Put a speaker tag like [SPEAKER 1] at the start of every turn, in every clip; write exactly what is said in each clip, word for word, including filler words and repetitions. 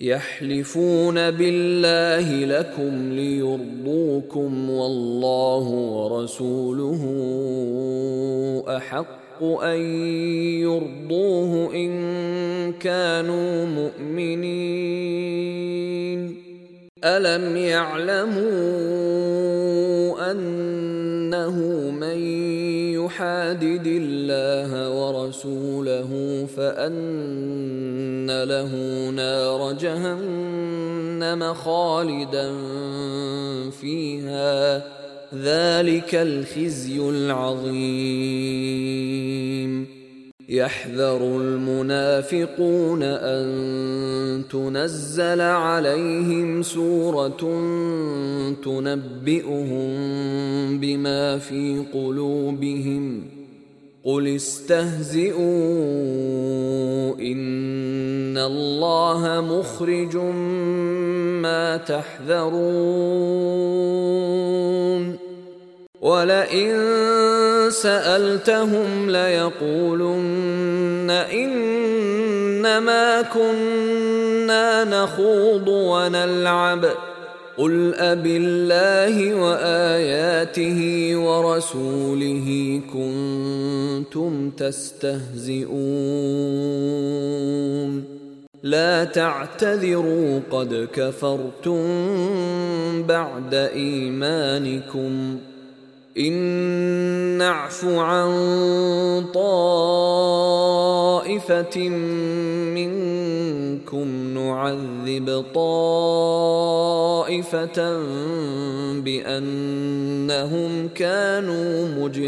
[SPEAKER 1] يحلفون بالله لكم ليرضوكم والله ورسوله أحق أن يرضوه إن كانوا مؤمنين. ألم يعلموا أنه من يحادد الله ورسوله فأن له نار جهنم خالدا فيها ذلك الخزي العظيم. يحذر المنافقون أن تنزل عليهم سورة تنبئهم بما في قلوبهم قل استهزئوا إن الله مخرج ما تحذرون. ولئن سألتهم ليقولن إنما كنا نخوض ونلعب قل أبالله وآياته ورسوله كنتم تستهزئون لا تعتذروا قد كفرتم بعد إيمانكم إن نعف عن طائفة منكم نعذب طائفة بأنهم كانوا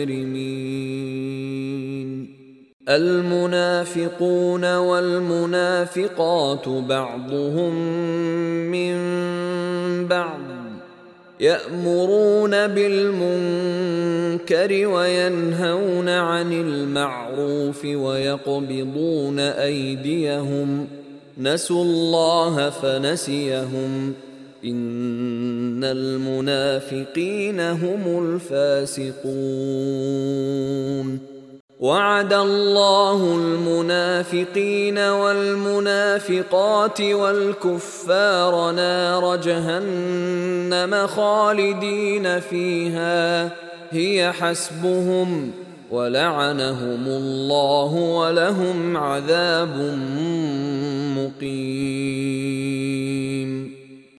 [SPEAKER 1] مجرمين. المنافقون والمنافقات بعضهم من بعض يأمرون بالمنكر وينهون عن المعروف ويقبضون أيديهم نسوا الله فنسيهم إن المنافقين هم الفاسقون. وعد الله المنافقين والمنافقات والكفار نار جهنم خالدين فيها هي حسبهم ولعنهم الله ولهم عذاب مقيم.